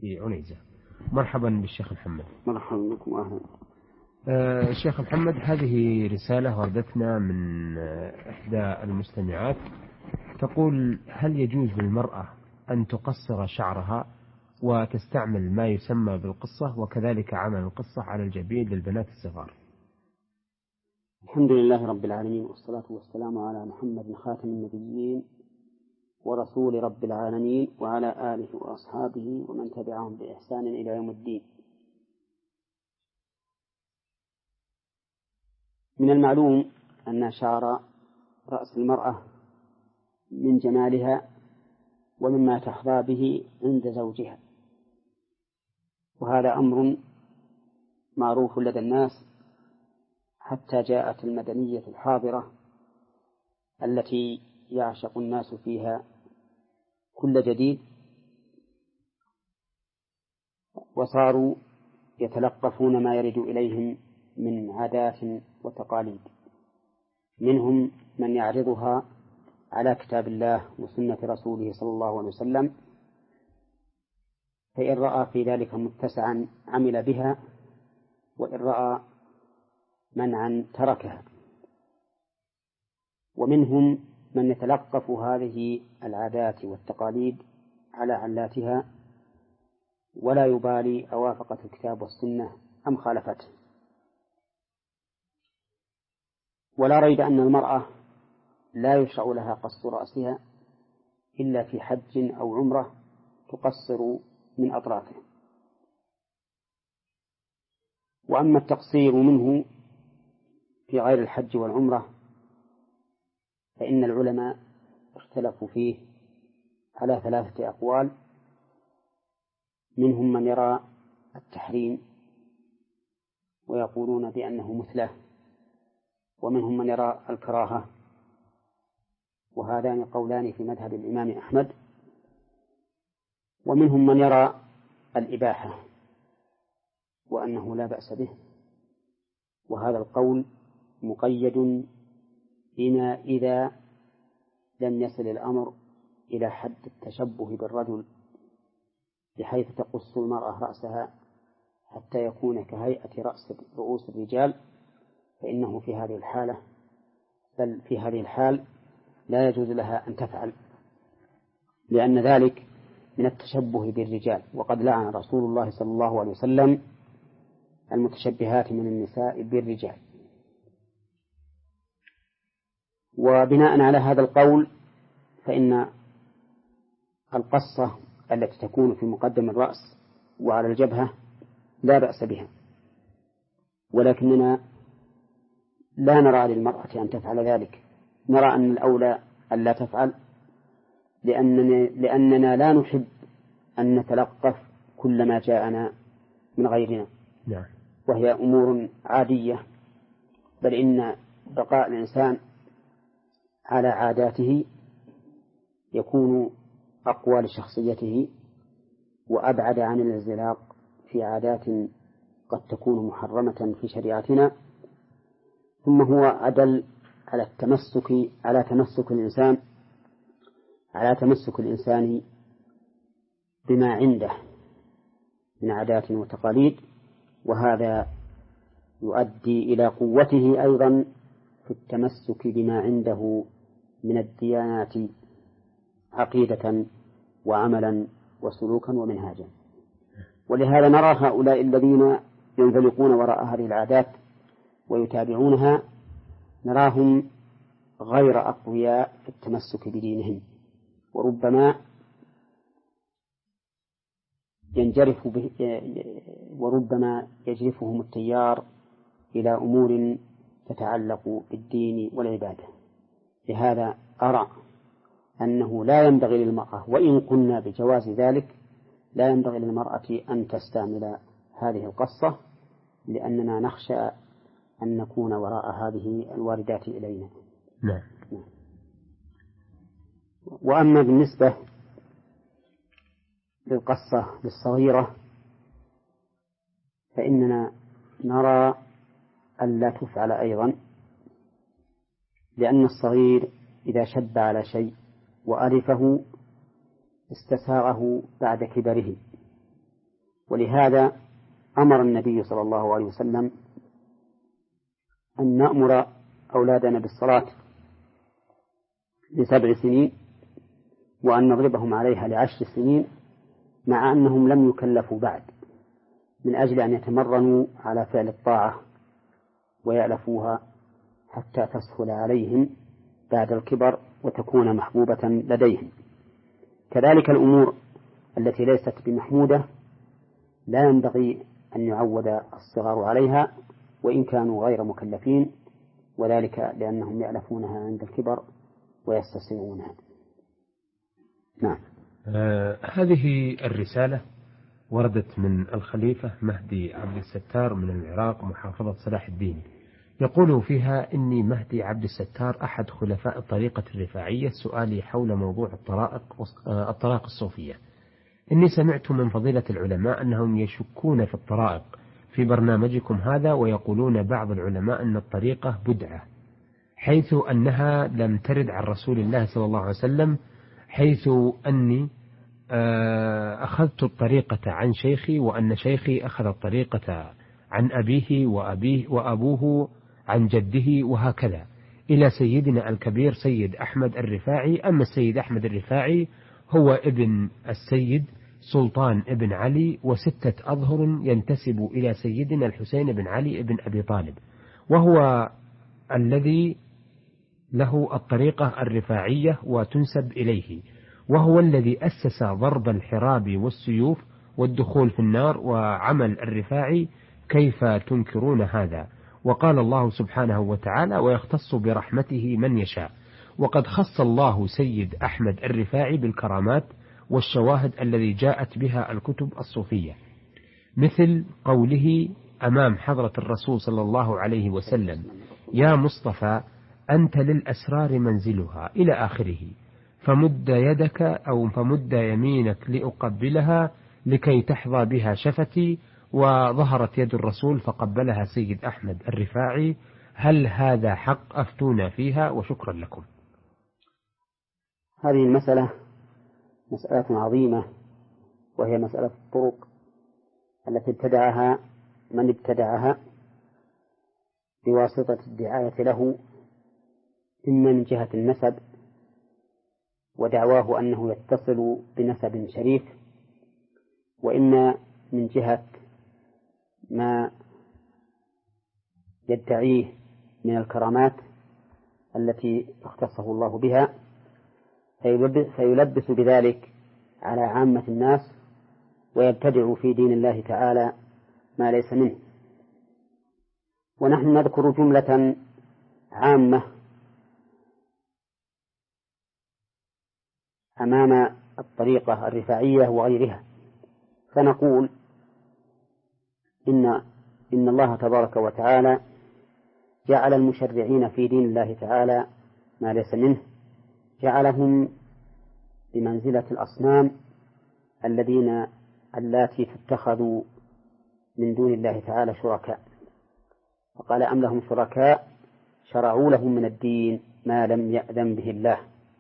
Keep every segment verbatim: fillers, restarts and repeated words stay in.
في عنيزة. مرحبا بالشيخ محمد. مرحبا بكم أهلا. آه شيخ محمد، هذه رسالة وردتنا من إحدى المستمعات تقول: هل يجوز للمرأة أن تقصر شعرها وتستعمل ما يسمى بالقصة، وكذلك عمل القصة على الجبين للبنات الصغار؟ الحمد لله رب العالمين، والصلاة والسلام على محمد خاتم النبيين ورسول رب العالمين، وعلى آله وأصحابه ومن تبعهم بإحسان إلى يوم الدين. من المعلوم أن شعر رأس المرأة من جمالها ومما تحظى به عند زوجها، وهذا أمر معروف لدى الناس حتى جاءت المدنية الحاضرة التي يعشق الناس فيها كل جديد، وصاروا يتلقفون ما يرد إليهم من عادات وتقاليد، منهم من يعرضها على كتاب الله وسنة رسوله صلى الله عليه وسلم، فإن رأى في ذلك متسعا عمل بها، وإن رأى منعا تركها. ومنهم من يتلقف هذه العادات والتقاليد على علاتها ولا يبالي أوافقت الكتاب والسنة أم خالفته. ولا ريب أن المرأة لا يشرع لها قص رأسها إلا في حج أو عمرة تقصر من أطرافه. وأما التقصير منه في غير الحج والعمرة فإن العلماء اختلفوا فيه على ثلاثة أقوال، منهم من يرى التحريم ويقولون بأنه مثله، ومنهم من يرى الكراهة، وهذان قولان في مذهب الإمام أحمد، ومنهم من يرى الإباحة وأنه لا بأس به، وهذا القول مقيد بما إذا لم يصل الأمر إلى حد التشبه بالرجل بحيث تقص المرأة رأسها حتى يكون كهيئة رأس رؤوس الرجال، فإنه في هذه الحالة بل في هذه الحال لا يجوز لها أن تفعل، لأن ذلك من التشبه بالرجال، وقد لعن رسول الله صلى الله عليه وسلم المتشبهات من النساء بالرجال. وبناء على هذا القول فإن القصة التي تكون في مقدم الرأس وعلى الجبهة لا بأس بها، ولكننا لا نرى للمرأة أن تفعل ذلك، نرى أن الأولى أن لا تفعل، لأننا, لأننا لا نحب أن نتلقف كل ما جاءنا من غيرنا، وهي أمور عادية، بل إن بقاء الإنسان على عاداته يكون أقوى لشخصيته وأبعد عن الانزلاق في عادات قد تكون محرمة في شريعتنا، ثم هو أدل على التمسك على تمسك الإنسان على تمسك الإنسان بما عنده من عادات وتقاليد، وهذا يؤدي إلى قوته أيضا في التمسك بما عنده من الديانات عقيدة وعملا وسلوكا ومنهاجا. ولهذا نرى هؤلاء الذين ينزلقون وراء هذه العادات ويتابعونها نراهم غير أقوياء في التمسك بدينهم، وربما ينجرف به وربما يجرفهم التيار إلى أمور تتعلق بالدين والعبادة. لهذا أرى أنه لا ينبغي للمرأة، وإن قلنا بجواز ذلك، لا ينبغي للمرأة أن تستعمل هذه القصة، لأننا نخشى أن نكون وراء هذه الواردات إلينا. نعم. وأما بالنسبة للقصة للصغيرة فإننا نرى أن لا تفعل أيضا، لأن الصغير إذا شب على شيء وألفه استساغه بعد كبره، ولهذا أمر النبي صلى الله عليه وسلم أن نأمر أولادنا بالصلاة لسبع سنين وأن نضربهم عليها لعشر سنين، مع أنهم لم يكلفوا بعد، من أجل أن يتمرنوا على فعل الطاعة ويألفوها حتى تسهل عليهم بعد الكبر وتكون محبوبة لديهم. كذلك الأمور التي ليست بمحمودة لا ينبغي أن يعود الصغار عليها وإن كانوا غير مكلفين، وذلك لأنهم يألفونها عند الكبر ويستسيغونها. نعم. آه هذه الرسالة وردت من الخليفة مهدي عبد الستار من العراق محافظة صلاح الدين، يقول فيها: إني مهدي عبد الستار أحد خلفاء الطريقة الرفاعية، سؤالي حول موضوع الطرائق الطرائق الصوفية. إني سمعت من فضيلة العلماء أنهم يشكون في الطرائق في برنامجكم هذا، ويقولون بعض العلماء أن الطريقة بدعة، حيث أنها لم ترد عن رسول الله صلى الله عليه وسلم، حيث أني أخذت الطريقة عن شيخي، وأن شيخي أخذ الطريقة عن أبيه وأبيه وأبوه عن جده، وهكذا إلى سيدنا الكبير سيد أحمد الرفاعي. أما السيد أحمد الرفاعي هو ابن السيد سلطان ابن علي، وستة أظهر ينتسب إلى سيدنا الحسين بن علي بن أبي طالب، وهو الذي له الطريقة الرفاعية وتنسب إليه، وهو الذي أسس ضرب الحراب والسيوف والدخول في النار وعمل الرفاعي. كيف تنكرون هذا؟ وقال الله سبحانه وتعالى: ويختص برحمته من يشاء. وقد خص الله سيد أحمد الرفاعي بالكرامات والشواهد الذي جاءت بها الكتب الصوفية، مثل قوله أمام حضرة الرسول صلى الله عليه وسلم: يا مصطفى أنت للأسرار منزلها، إلى آخره. فمد يدك أو فمد يمينك لأقبلها لكي تحظى بها شفتي، وظهرت يد الرسول فقبلها سيد أحمد الرفاعي. هل هذا حق؟ أفتونا فيها وشكرا لكم. هذه المسألة مسألة عظيمة، وهي مسألة الطرق التي ابتدعها من ابتدعها بواسطة الدعاية له، إما من جهة النسب ودعواه أنه يتصل بنسب شريف، وإما من جهة ما يدعيه من الكرامات التي اختصه الله بها، فيلبس بذلك على عامة الناس ويبتدع في دين الله تعالى ما ليس منه. ونحن نذكر جملة عامة أمام الطريقة الرفاعية وغيرها، فنقول إن إن الله تبارك وتعالى جعل المشرعين في دين الله تعالى ما ليس منه، جعلهم بمنزلة الأصنام الذين اللاتي اتخذوا من دون الله تعالى شركاء، فقال: أم لهم شركاء شرعوا لهم من الدين ما لم يأذن به الله.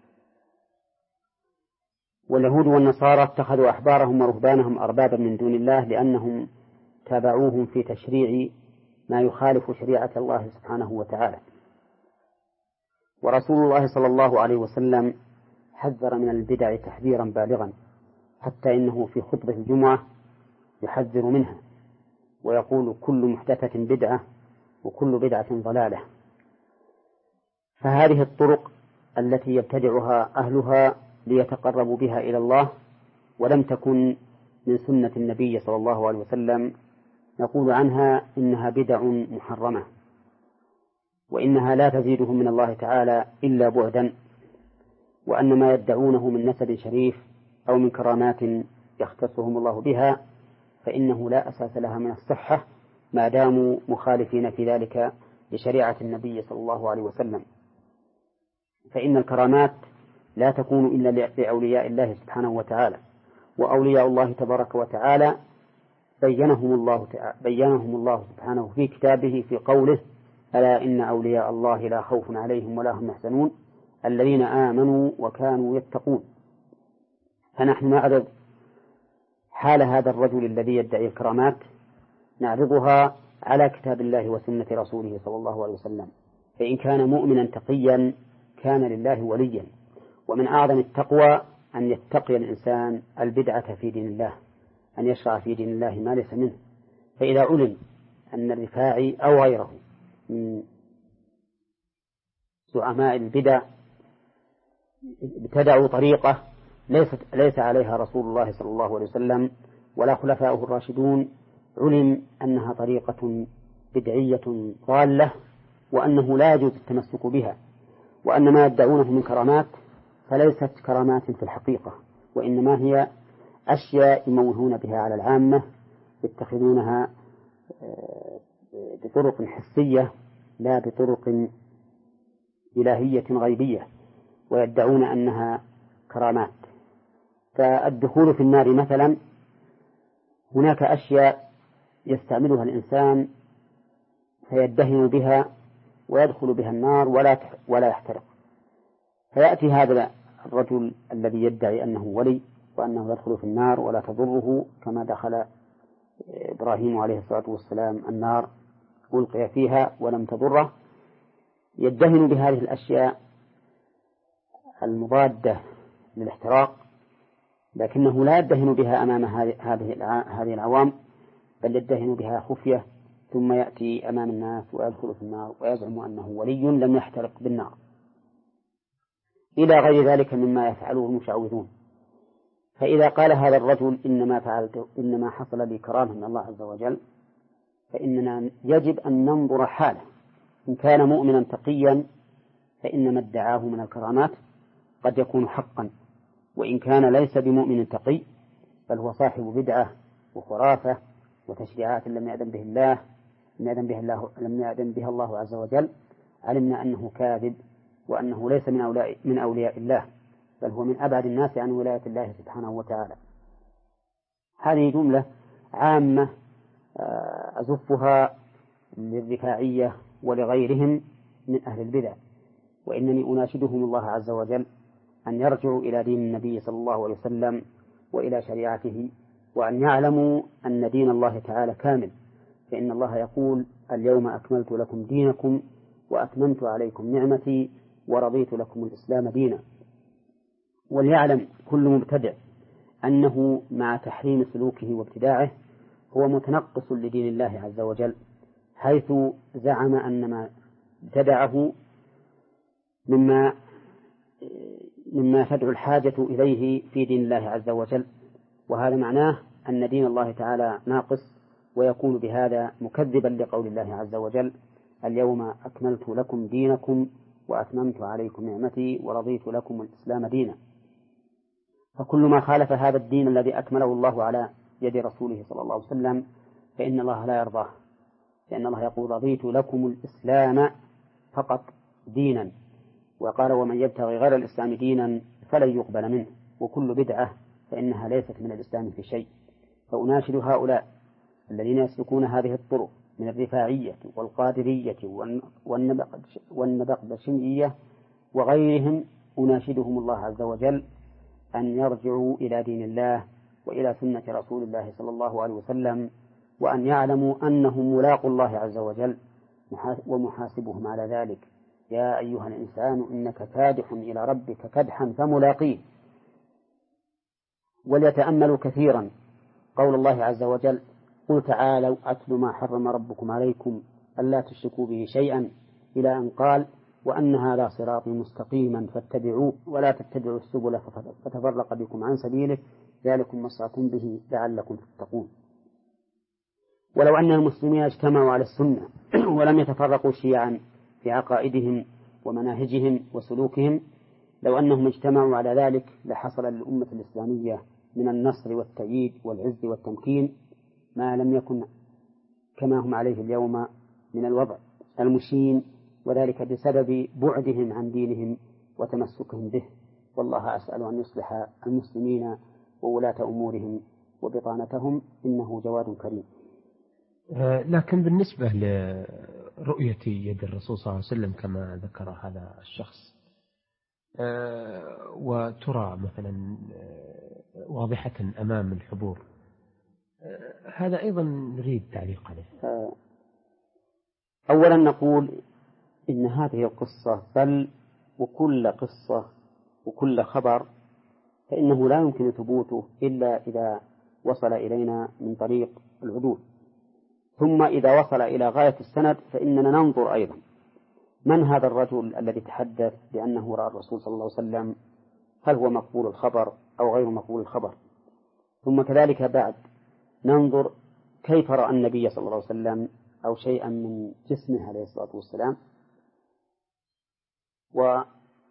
واليهود والنصارى اتخذوا أحبارهم ورهبانهم أربابا من دون الله لأنهم تابعوهم في تشريع ما يخالف شريعة الله سبحانه وتعالى. ورسول الله صلى الله عليه وسلم حذر من البدع تحذيرا بالغا، حتى إنه في خطبة الجمعة يحذر منها ويقول: كل محدثة بدعة وكل بدعة ضلالة. فهذه الطرق التي يبتدعها أهلها ليتقربوا بها إلى الله ولم تكن من سنة النبي صلى الله عليه وسلم، نقول عنها إنها بدع محرمة، وإنها لا تزيدهم من الله تعالى إلا بعدا، وأن ما يدعونه من نسب شريف أو من كرامات يختصهم الله بها فإنه لا أساس لها من الصحة ما داموا مخالفين في ذلك لشريعة النبي صلى الله عليه وسلم. فإن الكرامات لا تكون إلا لأولياء الله سبحانه وتعالى، وأولياء الله تبارك وتعالى بينهم الله تعالى بينهم الله سبحانه في كتابه في قوله: ألا إن أولياء الله لا خوف عليهم ولا هم يحزنون الذين آمنوا وكانوا يتقون. فنحن نعرض حال هذا الرجل الذي يدعي الكرامات نعرضها على كتاب الله وسنة رسوله صلى الله عليه وسلم. فإن كان مؤمنا تقيا كان لله وليا. ومن أعظم التقوى أن يتقي الإنسان البدعة في دين الله، أن يشرع في دين الله ما ليس منه. فإذا علم أن الرفاعي أو غيره من زعماء البدع ابتدعوا طريقة ليست ليس عليها رسول الله صلى الله عليه وسلم ولا خلفاؤه الراشدون، علم أنها طريقة بدعية ضالة، وأنه لا يجوز التمسك بها، وأن ما يدعونه من كرامات فليست كرامات في الحقيقة، وإنما هي أشياء يموهون بها على العامة، يتخذونها بطرق حسية لا بطرق إلهية غيبية، ويدعون أنها كرامات. فالدخول في النار مثلا، هناك أشياء يستعملها الإنسان فيدهن بها ويدخل بها النار ولا ولا يحترق، فيأتي هذا الرجل الذي يدعي أنه ولي وأنه يدخل في النار ولا تضره، كما دخل إبراهيم عليه الصلاة والسلام النار ألقي فيها ولم تضره، يدهن بهذه الأشياء المضادة للاحتراق، لكنه لا يدهن بها أمام هذه العوام، بل يدهن بها خفية، ثم يأتي أمام الناس ويدخل في النار ويزعم أنه ولي لم يحترق بالنار، إلى غير ذلك مما يفعله المشعوذون. فإذا قال هذا الرجل إنما فعلت إنما حصل لي كرامة من الله عز وجل، فإننا يجب أن ننظر حاله. إن كان مؤمنا تقيا فإن ما ادعاه من الكرامات قد يكون حقا، وإن كان ليس بمؤمن تقي بل هو صاحب بدعة وخرافة وتشريعات لم يأذن به الله لم يأذن به الله لم يأذن بها الله عز وجل، علمنا أنه كاذب، وأنه ليس من أولياء من أولياء الله، بل هو من أبعد الناس عن ولاية الله سبحانه وتعالى. هذه جملة عامة أزفها للرفاعية ولغيرهم من أهل البدع، وإنني أناشدهم الله عز وجل أن يرجعوا إلى دين النبي صلى الله عليه وسلم وإلى شريعته، وأن يعلموا أن دين الله تعالى كامل، فإن الله يقول اليوم أكملت لكم دينكم وأتممت عليكم نعمتي ورضيت لكم الإسلام دينا. وليعلم كل مبتدع أنه مع تحريم سلوكه وابتداعه هو متنقص لدين الله عز وجل، حيث زعم أن ما ابتدعه مما مما تدعو الحاجة إليه في دين الله عز وجل، وهذا معناه أن دين الله تعالى ناقص، ويكون بهذا مكذبا لقول الله عز وجل اليوم أكملت لكم دينكم وأتممت عليكم نعمتي ورضيت لكم الإسلام دينا. فكل ما خالف هذا الدين الذي أكمله الله على يد رسوله صلى الله عليه وسلم فإن الله لا يرضاه، لأن الله يقول رضيت لكم الإسلام فقط دينا، وقال ومن يبتغي غير الإسلام دينا فلن يقبل منه، وكل بدعة فإنها ليست من الإسلام في شيء. فأناشد هؤلاء الذين يسلكون هذه الطرق من الرفاعية والقادرية والنبقبشية وغيرهم، أناشدهم الله عز وجل أن يرجعوا إلى دين الله وإلى سنة رسول الله صلى الله عليه وسلم، وأن يعلموا أنهم ملاقوا الله عز وجل ومحاسبهم على ذلك. يا أيها الإنسان إنك كادح إلى ربك كدحا فملاقيه. وليتأملوا كثيرا قول الله عز وجل قل تعالوا أتل ما حرم ربكم عليكم ألا تشركوا به شيئا، إلى أن قال وأن هذا صراطي مستقيما فاتبعوه ولا تتبعوا السبل فتفرق بكم عن سبيله ذلكم وصاكم به لعلكم تتقون. ولو أن المسلمين اجتمعوا على السنة ولم يتفرقوا شيعا في عقائدهم ومناهجهم وسلوكهم، لو أنهم اجتمعوا على ذلك لحصل للأمة الإسلامية من النصر والتأييد والعز والتمكين ما لم يكن كما هم عليه اليوم من الوضع المشين، وذلك بسبب بعدهم عن دينهم وتمسكهم به. والله أسأل أن يصلح المسلمين وولاة أمورهم وبطانتهم، إنه جواد كريم. لكن بالنسبة لرؤية يد الرسول صلى الله عليه وسلم كما ذكر هذا الشخص، وترى مثلا واضحة أمام الحضور، هذا أيضا نريد تعليق عليه. أولا نقول إن هذه القصة بل وكل قصة وكل خبر فإنه لا يمكن ثبوته إلا إذا وصل إلينا من طريق العدول، ثم إذا وصل إلى غاية السند فإننا ننظر أيضا من هذا الرجل الذي تحدث بأنه رأى الرسول صلى الله عليه وسلم، هل هو مقبول الخبر أو غير مقبول الخبر، ثم كذلك بعد ننظر كيف رأى النبي صلى الله عليه وسلم أو شيئا من جسمه عليه الصلاة والسلام، وهل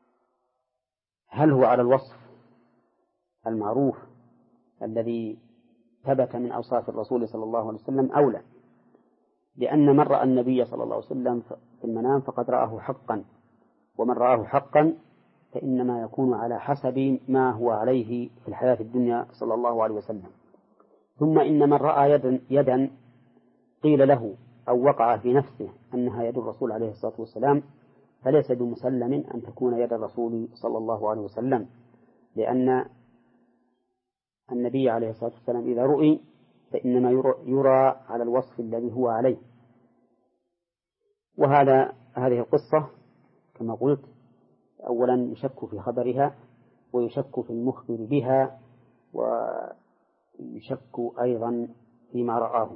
هو على الوصف المعروف الذي ثبت من أوصاف الرسول صلى الله عليه وسلم أو لا، لأن من رأى النبي صلى الله عليه وسلم في المنام فقد رآه حقا، ومن رآه حقا فإنما يكون على حسب ما هو عليه في الحياة الدنيا صلى الله عليه وسلم. ثم إن من رأى يدا, يدا قيل له أو وقع في نفسه أنها يد الرسول عليه الصلاة والسلام فليس بمسلم أن تكون يد الرسول صلى الله عليه وسلم، لأن النبي عليه الصلاة والسلام إذا رؤي فإنما يرى على الوصف الذي هو عليه. وهذا هذه القصة كما قلت أولا يشك في خبرها ويشك في المخبر بها ويشك أيضا فيما رآه،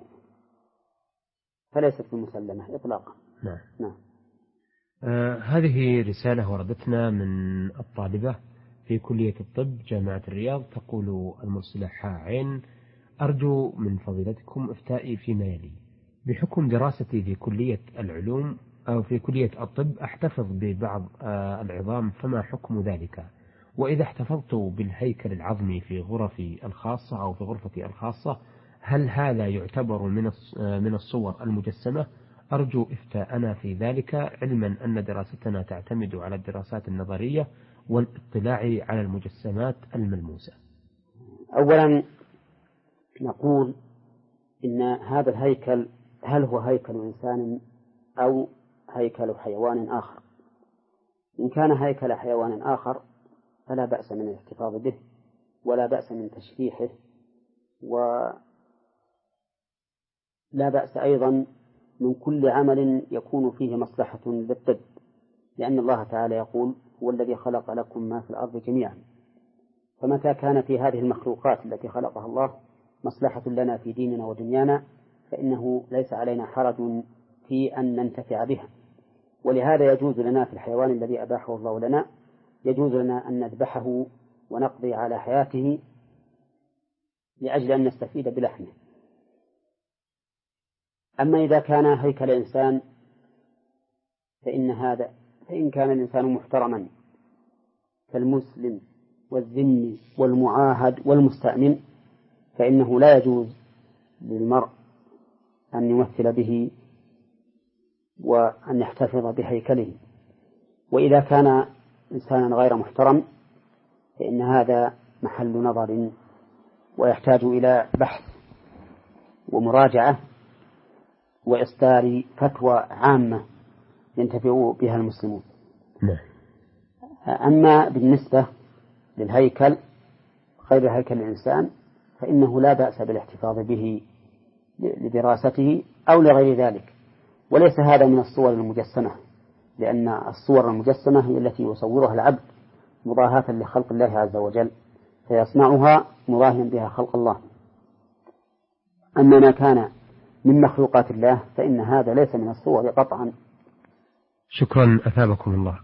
فليست بمسلمة إطلاقا. نعم. نعم. آه هذه رسالة وردتنا من الطالبة في كلية الطب جامعة الرياض، تقول المرسلة حاعين: أرجو من فضيلتكم إفتائي فيما يلي. بحكم دراستي في كلية العلوم أو في كلية الطب أحتفظ ببعض العظام، فما حكم ذلك؟ وإذا احتفظت بالهيكل العظمي في غرفي الخاصة أو في غرفتي الخاصة هل هذا يعتبر من من الصور المجسمة؟ أرجو إفتاءنا في ذلك، علما أن دراستنا تعتمد على الدراسات النظرية والاطلاع على المجسمات الملموسة. أولا نقول إن هذا الهيكل هل هو هيكل إنسان أو هيكل حيوان آخر؟ إن كان هيكل حيوان آخر فلا بأس من الاحتفاظ به ولا بأس من تشريحه، ولا بأس أيضا من كل عمل يكون فيه مصلحة للطب، لأن الله تعالى يقول: هو الذي خلق لكم ما في الأرض جميعا. فمتى كان في هذه المخلوقات التي خلقها الله مصلحة لنا في ديننا ودنيانا فإنه ليس علينا حرج في أن ننتفع بها. ولهذا يجوز لنا في الحيوان الذي أباحه الله لنا يجوز لنا أن نذبحه ونقضي على حياته لأجل أن نستفيد بلحمه. أما إذا كان هيكل إنسان فإن هذا فإن كان الإنسان محترما كالمسلم والذمي والمعاهد والمستأمن فإنه لا يجوز للمرء أن يمثل به وأن يحتفظ بهيكله. وإذا كان إنسانا غير محترم فإن هذا محل نظر ويحتاج إلى بحث ومراجعة وإصدار فتوى عامة ينتفع بها المسلمون. أما بالنسبة للهيكل غير هيكل الإنسان فإنه لا بأس بالاحتفاظ به لدراسته أو لغير ذلك، وليس هذا من الصور المجسمة، لأن الصور المجسمة هي التي يصورها العبد مضاهاة لخلق الله عز وجل فيصنعها مضاهيا بها خلق الله. أما ما كان من مخلوقات الله فإن هذا ليس من الصور قطعا. شكرا أثابكم الله.